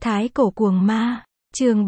Thái cổ cuồng ma, chương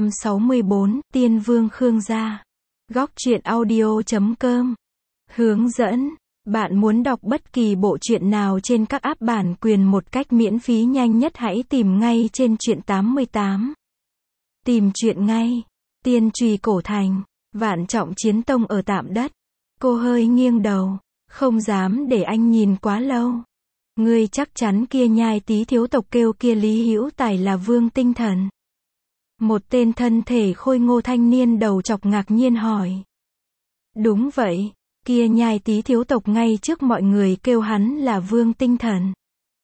364, Tiên Vương Khương Gia. Góc truyện audio.com. Hướng dẫn. Bạn muốn đọc bất kỳ bộ truyện nào trên các app bản quyền một cách miễn phí nhanh nhất hãy tìm ngay trên truyện 88. Tìm truyện ngay. Tiên Trùy Cổ Thành, Vạn Trọng Chiến Tông ở tạm đất. Cô hơi nghiêng đầu, không dám để anh nhìn quá lâu. Ngươi chắc chắn kia Nhai Tý thiếu tộc kêu kia Lý Hữu Tài là Vương Tinh Thần? Một tên thân thể khôi ngô thanh niên đầu chọc ngạc nhiên hỏi. Đúng vậy, kia Nhai Tý thiếu tộc ngay trước mọi người kêu hắn là Vương Tinh Thần.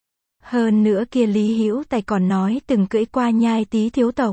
Hơn nữa kia Lý Hữu Tài còn nói từng cưỡi qua Nhai Tý thiếu tộc.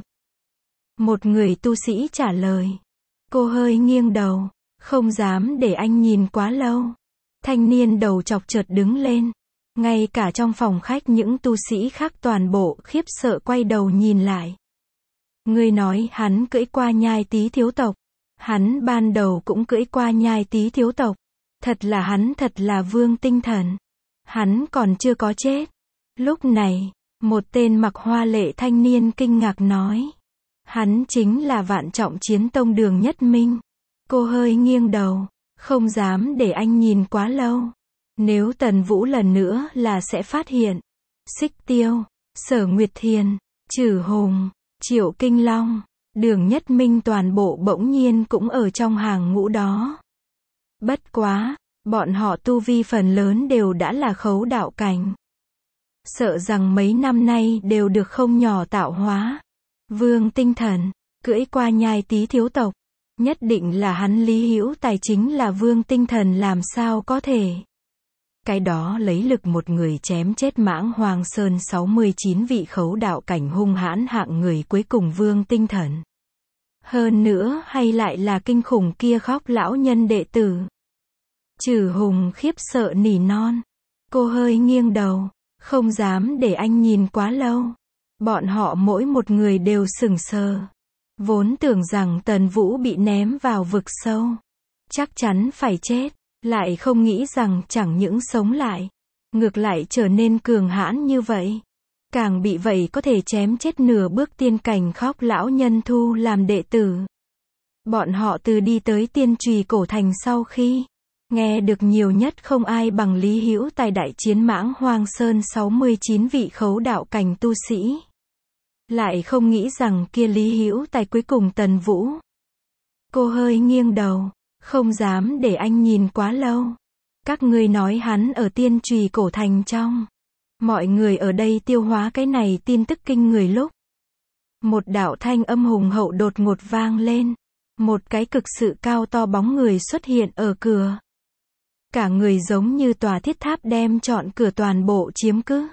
Một người tu sĩ trả lời. Cô hơi nghiêng đầu, không dám để anh nhìn quá lâu. Thanh niên đầu chọc chợt đứng lên. Ngay cả trong phòng khách những tu sĩ khác toàn bộ khiếp sợ quay đầu nhìn lại. Ngươi nói hắn cưỡi qua Nhai Tý thiếu tộc. Hắn ban đầu cũng cưỡi qua Nhai Tý thiếu tộc. Thật là Vương Tinh Thần. Hắn còn chưa có chết. Lúc này, một tên mặc hoa lệ thanh niên kinh ngạc nói. Hắn chính là Vạn Trọng Chiến Tông Đường Nhất Minh. Cô hơi nghiêng đầu, không dám để anh nhìn quá lâu. Nếu Tần Vũ lần nữa là sẽ phát hiện. Xích Tiêu, Sở Nguyệt Thiền, Trử Hùng, Triệu Kinh Long, Đường Nhất Minh toàn bộ bỗng nhiên cũng ở trong hàng ngũ đó. Bất quá, bọn họ tu vi phần lớn đều đã là khấu đạo cảnh. Sợ rằng mấy năm nay đều được không nhỏ tạo hóa. Vương Tinh Thần, cưỡi qua Nhai Tý thiếu tộc. Nhất định là hắn Lý Hữu Tài chính là Vương Tinh Thần làm sao có thể. Cái đó lấy lực một người chém chết Mãng Hoang Sơn 69 vị khấu đạo cảnh hung hãn hạng người cuối cùng Vương Tinh Thần. Hơn nữa hay lại là kinh khủng kia khóc lão nhân đệ tử. Trử Hùng khiếp sợ nỉ non. Cô hơi nghiêng đầu, không dám để anh nhìn quá lâu. Bọn họ mỗi một người đều sững sờ. Vốn tưởng rằng Tần Vũ bị ném vào vực sâu. Chắc chắn phải chết. Lại không nghĩ rằng chẳng những sống lại. Ngược lại trở nên cường hãn như vậy. Càng bị vậy có thể chém chết nửa bước tiên cảnh khóc lão nhân thu làm đệ tử. Bọn họ từ đi tới Tiên Trùy Cổ Thành sau khi nghe được nhiều nhất không ai bằng Lý Hữu Tài đại chiến Mãng Hoang Sơn 69 vị khấu đạo cảnh tu sĩ. Lại không nghĩ rằng kia Lý Hữu Tài cuối cùng Tần Vũ. Cô hơi nghiêng đầu, không dám để anh nhìn quá lâu. Các ngươi nói hắn ở Tiên Trùy Cổ Thành trong. Mọi người ở đây tiêu hóa cái này tin tức kinh người lúc. Một đạo thanh âm hùng hậu đột ngột vang lên. Một cái cực sự cao to bóng người xuất hiện ở cửa. Cả người giống như tòa thiết tháp đem trọn cửa toàn bộ chiếm cứ.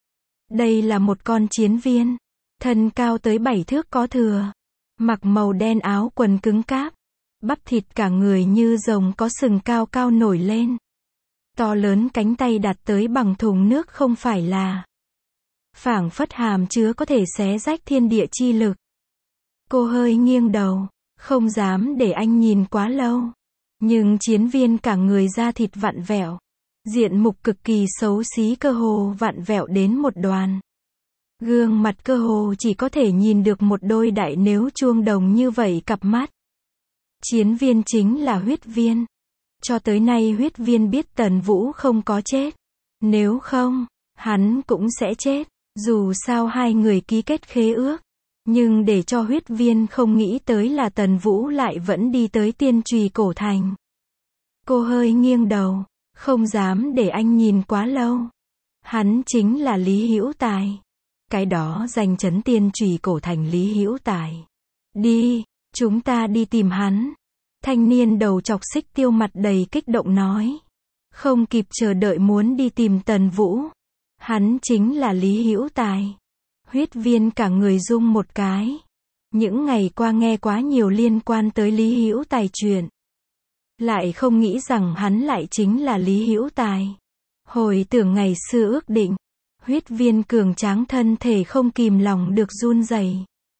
Đây là một con chiến viên. Thân cao tới 7 thước có thừa. Mặc màu đen áo quần cứng cáp. Bắp thịt cả người như rồng có sừng cao cao nổi lên. To lớn cánh tay đặt tới bằng thùng nước không phải là. Phảng phất hàm chứa có thể xé rách thiên địa chi lực. Cô hơi nghiêng đầu, không dám để anh nhìn quá lâu. Nhưng chiến viên cả người da thịt vặn vẹo. Diện mục cực kỳ xấu xí cơ hồ vặn vẹo đến một đoàn. Gương mặt cơ hồ chỉ có thể nhìn được một đôi đại nếu chuông đồng như vậy cặp mắt. Chiến viên chính là Huyết Viên. Cho tới nay Huyết Viên biết Tần Vũ không có chết. Nếu không, hắn cũng sẽ chết. Dù sao hai người ký kết khế ước. Nhưng để cho Huyết Viên không nghĩ tới là Tần Vũ lại vẫn đi tới Tiên Trùy Cổ Thành. Cô hơi nghiêng đầu, không dám để anh nhìn quá lâu. Hắn chính là Lý Hữu Tài. Cái đó danh chấn Tiên Trùy Cổ Thành Lý Hữu Tài. Đi, chúng ta đi tìm hắn. Thanh niên đầu chọc Xích Tiêu mặt đầy kích động nói. Không kịp chờ đợi muốn đi tìm Tần Vũ. Hắn chính là Lý Hữu Tài. Huyết Viên cả người rung một cái. Những ngày qua nghe quá nhiều liên quan tới Lý Hữu Tài chuyện. Lại không nghĩ rằng hắn lại chính là Lý Hữu Tài. Hồi tưởng ngày xưa ước định. Huyết Viên cường tráng thân thể không kìm lòng được run rẩy.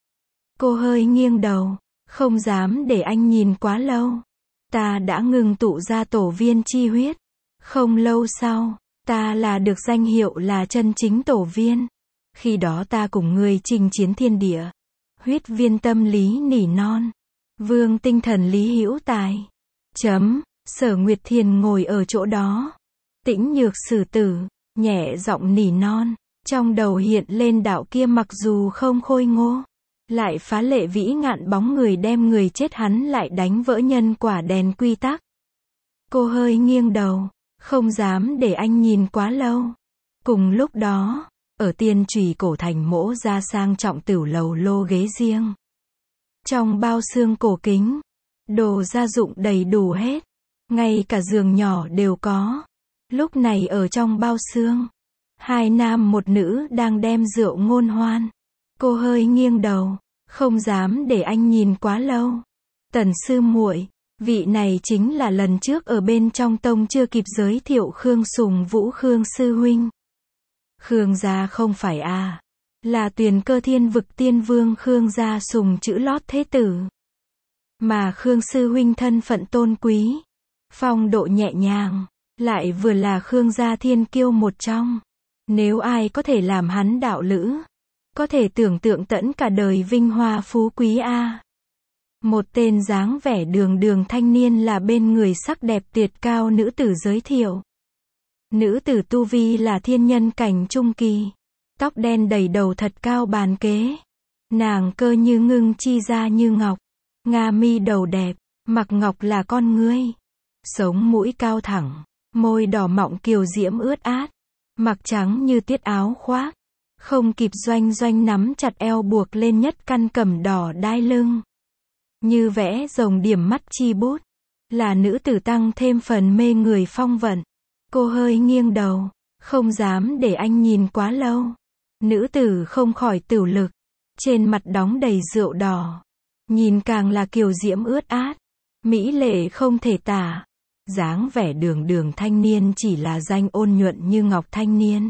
Cô hơi nghiêng đầu, không dám để anh nhìn quá lâu. Ta đã ngừng tụ ra tổ viên chi huyết. Không lâu sau, ta là được danh hiệu là chân chính tổ viên. Khi đó ta cùng ngươi chinh chiến thiên địa. Huyết viên tâm lý nỉ non. Vương tinh thần lý hữu tài. Sở Nguyệt Thiền ngồi ở chỗ đó. Tĩnh Nhược Sử Tử, nhẹ giọng nỉ non. Trong đầu hiện lên đạo kia mặc dù không khôi ngô, lại phá lệ vĩ ngạn bóng người đem người chết hắn lại đánh vỡ nhân quả đèn quy tắc. Cô hơi nghiêng đầu, không dám để anh nhìn quá lâu. Cùng lúc đó, ở Tiên Trùy Cổ Thành mỗ ra sang trọng tửu lầu lô ghế riêng. Trong bao xương cổ kính, đồ gia dụng đầy đủ hết, ngay cả giường nhỏ đều có. Lúc này ở trong bao xương, hai nam một nữ đang đem rượu ngôn hoan. Cô hơi nghiêng đầu, không dám để anh nhìn quá lâu. Tần sư muội, vị này chính là lần trước ở bên trong tông chưa kịp giới thiệu Khương Sùng Vũ Khương sư huynh. Khương gia không phải là Tuyền Cơ Thiên Vực Tiên Vương Khương gia Sùng chữ lót thế tử. Mà Khương sư huynh thân phận tôn quý, phong độ nhẹ nhàng, lại vừa là Khương gia thiên kiêu một trong. Nếu ai có thể làm hắn đạo lữ, có thể tưởng tượng tẫn cả đời vinh hoa phú quý Một tên dáng vẻ đường đường thanh niên là bên người sắc đẹp tuyệt cao nữ tử giới thiệu. Nữ tử tu vi là thiên nhân cảnh trung kỳ, tóc đen đầy đầu thật cao bàn kế. Nàng cơ như ngưng chi da như ngọc, nga mi đầu đẹp, mặc ngọc là con ngươi. Sống mũi cao thẳng, môi đỏ mọng kiều diễm ướt át, mặc trắng như tiết áo khoác, không kịp doanh doanh nắm chặt eo buộc lên nhất căn cẩm đỏ đai lưng. Như vẽ rồng điểm mắt chi bút, là nữ tử tăng thêm phần mê người phong vận. Cô hơi nghiêng đầu, không dám để anh nhìn quá lâu. Nữ tử không khỏi tửu lực, trên mặt đóng đầy rượu đỏ, nhìn càng là kiều diễm ướt át, mỹ lệ không thể tả. Dáng vẻ đường đường thanh niên chỉ là danh ôn nhuận như ngọc thanh niên.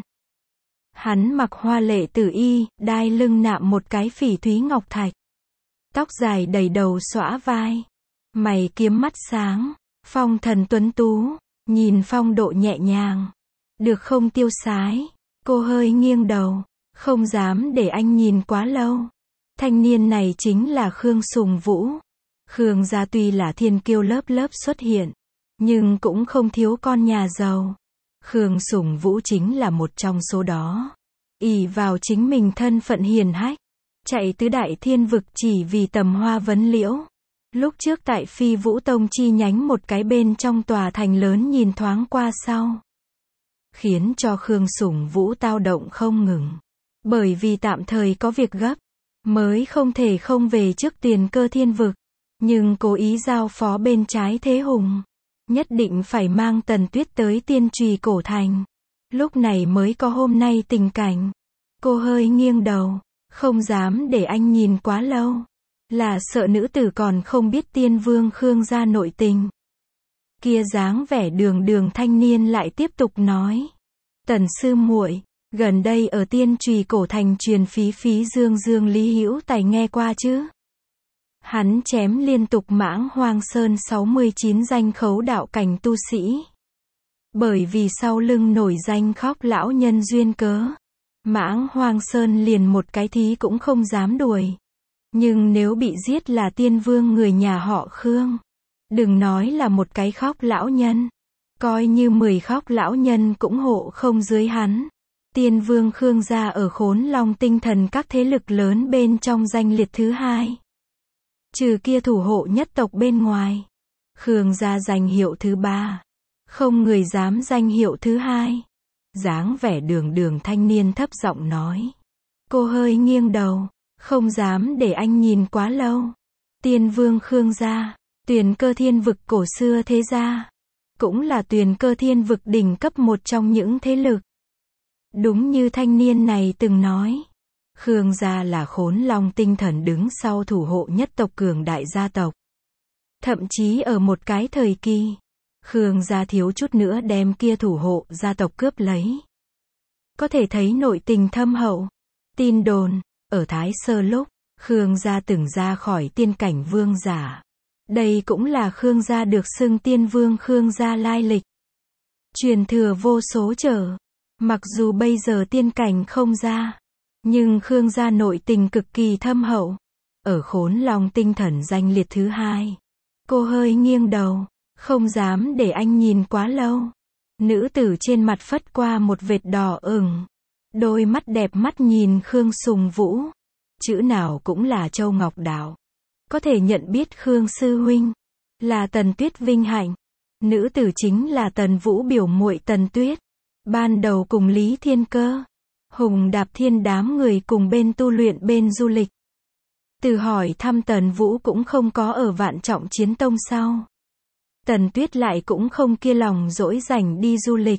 Hắn mặc hoa lệ tử y, đai lưng nạm một cái phỉ thúy ngọc thạch. Tóc dài đầy đầu xõa vai, mày kiếm mắt sáng, phong thần tuấn tú, nhìn phong độ nhẹ nhàng. Được không tiêu sái? Cô hơi nghiêng đầu, không dám để anh nhìn quá lâu. Thanh niên này chính là Khương Sùng Vũ. Khương gia tuy là thiên kiêu lớp lớp xuất hiện, nhưng cũng không thiếu con nhà giàu. Khương Sùng Vũ chính là một trong số đó. Ỷ vào chính mình thân phận hiền hách, chạy tứ đại thiên vực chỉ vì tầm hoa vấn liễu. Lúc trước tại Phi Vũ Tông chi nhánh một cái bên trong tòa thành lớn nhìn thoáng qua sau, khiến cho Khương Sùng Vũ tao động không ngừng. Bởi vì tạm thời có việc gấp, mới không thể không về trước Tuyền Cơ Thiên Vực. Nhưng cố ý giao phó bên trái Thế Hùng, nhất định phải mang Tần Tuyết tới Tiên Trùy Cổ Thành. Lúc này mới có hôm nay tình cảnh. Cô hơi nghiêng đầu, không dám để anh nhìn quá lâu. Là sợ nữ tử còn không biết Tiên Vương Khương gia nội tình. Kia dáng vẻ đường đường thanh niên lại tiếp tục nói. Tần sư muội, gần đây ở Tiên Trùy Cổ Thành truyền phí Dương Dương Lý Hữu Tài nghe qua chứ? Hắn chém liên tục Mãng Hoang Sơn 69 danh khấu đạo cảnh tu sĩ. Bởi vì sau lưng nổi danh khóc lão nhân duyên cớ, Mãng Hoang Sơn liền một cái thí cũng không dám đuổi. Nhưng nếu bị giết là Tiên Vương người nhà họ Khương, đừng nói là một cái khóc lão nhân, coi như 10 khóc lão nhân cũng hộ không dưới hắn. Tiên Vương Khương gia ở Khốn Long tinh thần các thế lực lớn bên trong danh liệt thứ 2. Trừ kia thủ hộ nhất tộc bên ngoài, Khương gia danh hiệu thứ 3. Không người dám danh hiệu thứ 2. Dáng vẻ đường đường thanh niên thấp giọng nói. Cô hơi nghiêng đầu, không dám để anh nhìn quá lâu. Tiên Vương Khương gia, Tuyền Cơ Thiên Vực cổ xưa thế gia, cũng là Tuyền Cơ Thiên Vực đỉnh cấp một trong những thế lực. Đúng như thanh niên này từng nói, Khương gia là Khốn Long tinh thần đứng sau thủ hộ nhất tộc cường đại gia tộc. Thậm chí ở một cái thời kỳ, Khương gia thiếu chút nữa đem kia thủ hộ gia tộc cướp lấy. Có thể thấy nội tình thâm hậu. Tin đồn, ở Thái Sơ lúc, Khương gia từng ra khỏi tiên cảnh vương giả. Đây cũng là Khương gia được xưng Tiên Vương Khương gia lai lịch. Truyền thừa vô số trở. Mặc dù bây giờ tiên cảnh không ra, Nhưng Khương gia nội tình cực kỳ thâm hậu. Ở Khốn Long tinh thần danh liệt thứ 2. Cô hơi nghiêng đầu, không dám để anh nhìn quá lâu. Nữ tử trên mặt phất qua một vệt đỏ ửng. Đôi mắt đẹp mắt nhìn Khương Sùng Vũ. Chữ nào cũng là châu ngọc đạo. Có thể nhận biết Khương sư huynh là Tần Tuyết vinh hạnh. Nữ tử chính là Tần Vũ biểu muội Tần Tuyết. Ban đầu cùng Lý Thiên Cơ, Hùng Đạp Thiên đám người cùng bên tu luyện bên du lịch. Từ hỏi thăm Tần Vũ cũng không có ở Vạn Trọng Chiến Tông sau. Tần Tuyết lại cũng không kia lòng dỗi rảnh đi du lịch.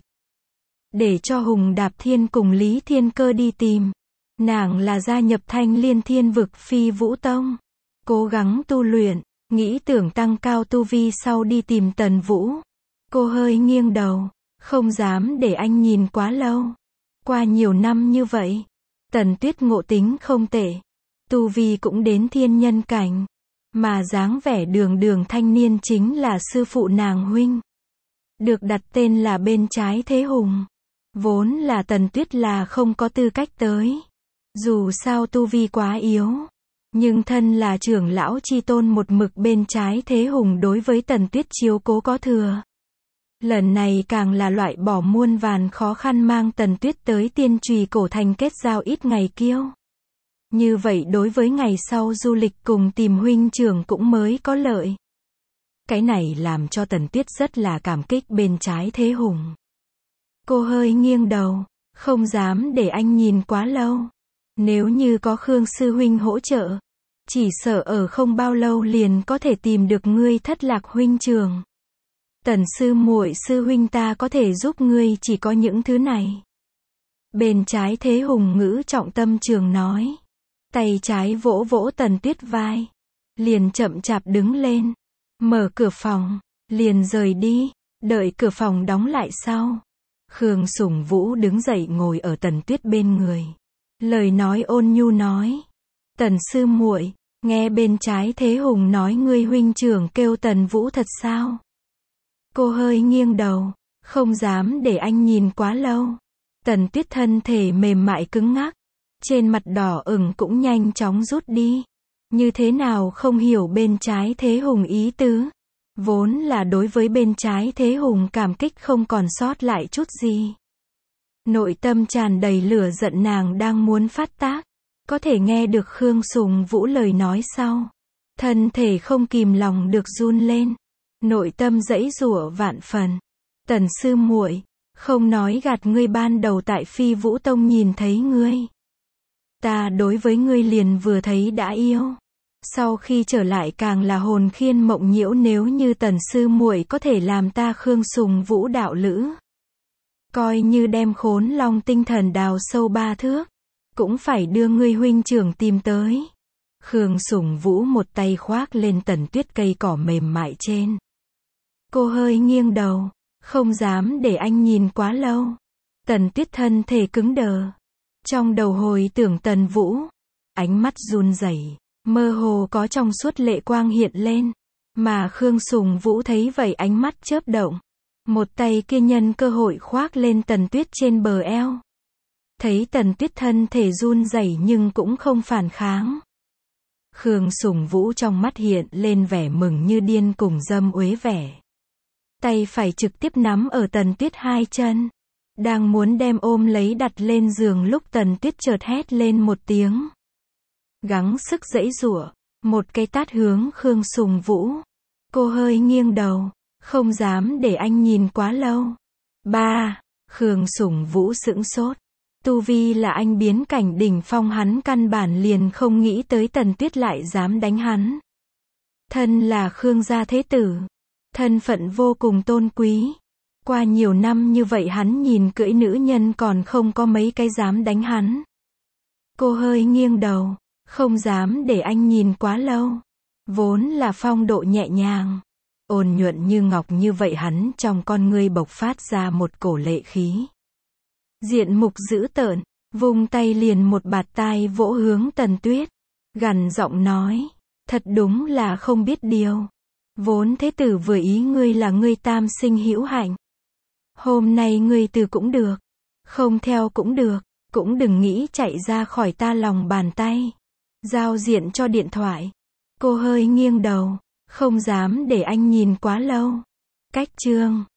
Để cho Hùng Đạp Thiên cùng Lý Thiên Cơ đi tìm. Nàng là gia nhập Thanh Liên Thiên vực Phi Vũ Tông. Cố gắng tu luyện, nghĩ tưởng tăng cao tu vi sau đi tìm Tần Vũ. Cô hơi nghiêng đầu, không dám để anh nhìn quá lâu. Qua nhiều năm như vậy, Tần Tuyết ngộ tính không tệ. Tu vi cũng đến thiên nhân cảnh. Mà dáng vẻ đường đường thanh niên chính là sư phụ nàng huynh. Được đặt tên là bên trái Thế Hùng. Vốn là Tần Tuyết là không có tư cách tới. Dù sao tu vi quá yếu. Nhưng thân là trưởng lão chi tôn một mực bên trái Thế Hùng đối với Tần Tuyết chiếu cố có thừa. Lần này càng là loại bỏ muôn vàn khó khăn mang Tần Tuyết tới Tiên Trùy Cổ Thành kết giao ít ngày kiêu. Như vậy đối với ngày sau du lịch cùng tìm huynh trưởng cũng mới có lợi. Cái này làm cho Tần Tuyết rất là cảm kích bên trái Thế Hùng. Cô hơi nghiêng đầu, không dám để anh nhìn quá lâu. Nếu như có Khương sư huynh hỗ trợ, chỉ sợ ở không bao lâu liền có thể tìm được ngươi thất lạc huynh trưởng. Tần sư muội sư huynh ta có thể giúp ngươi chỉ có những thứ này. Bên trái Thế Hùng ngữ trọng tâm trường nói. Tay trái vỗ vỗ Tần Tuyết vai. Liền chậm chạp đứng lên. Mở cửa phòng. Liền rời đi. Đợi cửa phòng đóng lại sau. Khương Sùng Vũ đứng dậy ngồi ở Tần Tuyết bên người. Lời nói ôn nhu nói. Tần sư muội, nghe bên trái Thế Hùng nói ngươi huynh trưởng kêu Tần Vũ thật sao? Cô hơi nghiêng đầu. Không dám để anh nhìn quá lâu. Tần Tuyết thân thể mềm mại cứng ngắc. Trên mặt đỏ ửng cũng nhanh chóng rút đi. Như thế nào không hiểu bên trái Thế Hùng ý tứ. Vốn là đối với bên trái Thế Hùng cảm kích không còn sót lại chút gì. Nội tâm tràn đầy lửa giận nàng đang muốn phát tác. Có thể nghe được Khương Sùng Vũ lời nói sau. Thân thể không kìm lòng được run lên. Nội tâm giãy giụa vạn phần. Tần sư muội, không nói gạt ngươi ban đầu tại Phi Vũ Tông nhìn thấy ngươi. Ta đối với ngươi liền vừa thấy đã yêu. Sau khi trở lại càng là hồn khiên mộng nhiễu nếu như Tần sư muội có thể làm ta Khương Sùng Vũ đạo lữ. Coi như đem Khốn Long tinh thần đào sâu 3 thước. Cũng phải đưa ngươi huynh trưởng tìm tới. Khương Sùng Vũ một tay khoác lên Tần Tuyết cây cỏ mềm mại trên. Cô hơi nghiêng đầu. Không dám để anh nhìn quá lâu. Tần Tuyết thân thể cứng đờ. Trong đầu hồi tưởng Tần Vũ. Ánh mắt run rẩy, mơ hồ có trong suốt lệ quang hiện lên. Mà Khương Sùng Vũ thấy vậy ánh mắt chớp động. Một tay kia nhân cơ hội khoác lên Tần Tuyết trên bờ eo. Thấy Tần Tuyết thân thể run rẩy nhưng cũng không phản kháng. Khương Sùng Vũ trong mắt hiện lên vẻ mừng như điên cùng dâm uế vẻ. Tay phải trực tiếp nắm ở Tần Tuyết hai chân. Đang muốn đem ôm lấy đặt lên giường lúc Tần Tuyết chợt hét lên một tiếng. Gắng sức giãy giụa, một cái tát hướng Khương Sùng Vũ. Cô hơi nghiêng đầu, không dám để anh nhìn quá lâu. Ba, Khương Sùng Vũ sững sốt. Tu vi là anh biến cảnh đỉnh phong hắn căn bản liền không nghĩ tới Tần Tuyết lại dám đánh hắn. Thân là Khương gia thế tử. Thân phận vô cùng tôn quý. Qua nhiều năm như vậy hắn nhìn cưỡi nữ nhân còn không có mấy cái dám đánh hắn. Cô hơi nghiêng đầu, không dám để anh nhìn quá lâu. Vốn là phong độ nhẹ nhàng, ôn nhuận như ngọc như vậy hắn trong con ngươi bộc phát ra một cổ lệ khí. Diện mục dữ tợn, vung tay liền một bạt tai vỗ hướng Tần Tuyết. Gằn giọng nói, thật đúng là không biết điều. Vốn thế tử vừa ý ngươi là ngươi tam sinh hữu hạnh. Hôm nay ngươi từ cũng được, không theo cũng được, Cũng đừng nghĩ chạy ra khỏi ta lòng bàn tay. Giao diện cho điện thoại. Cô hơi nghiêng đầu. Không dám để anh nhìn quá lâu. Cách chương.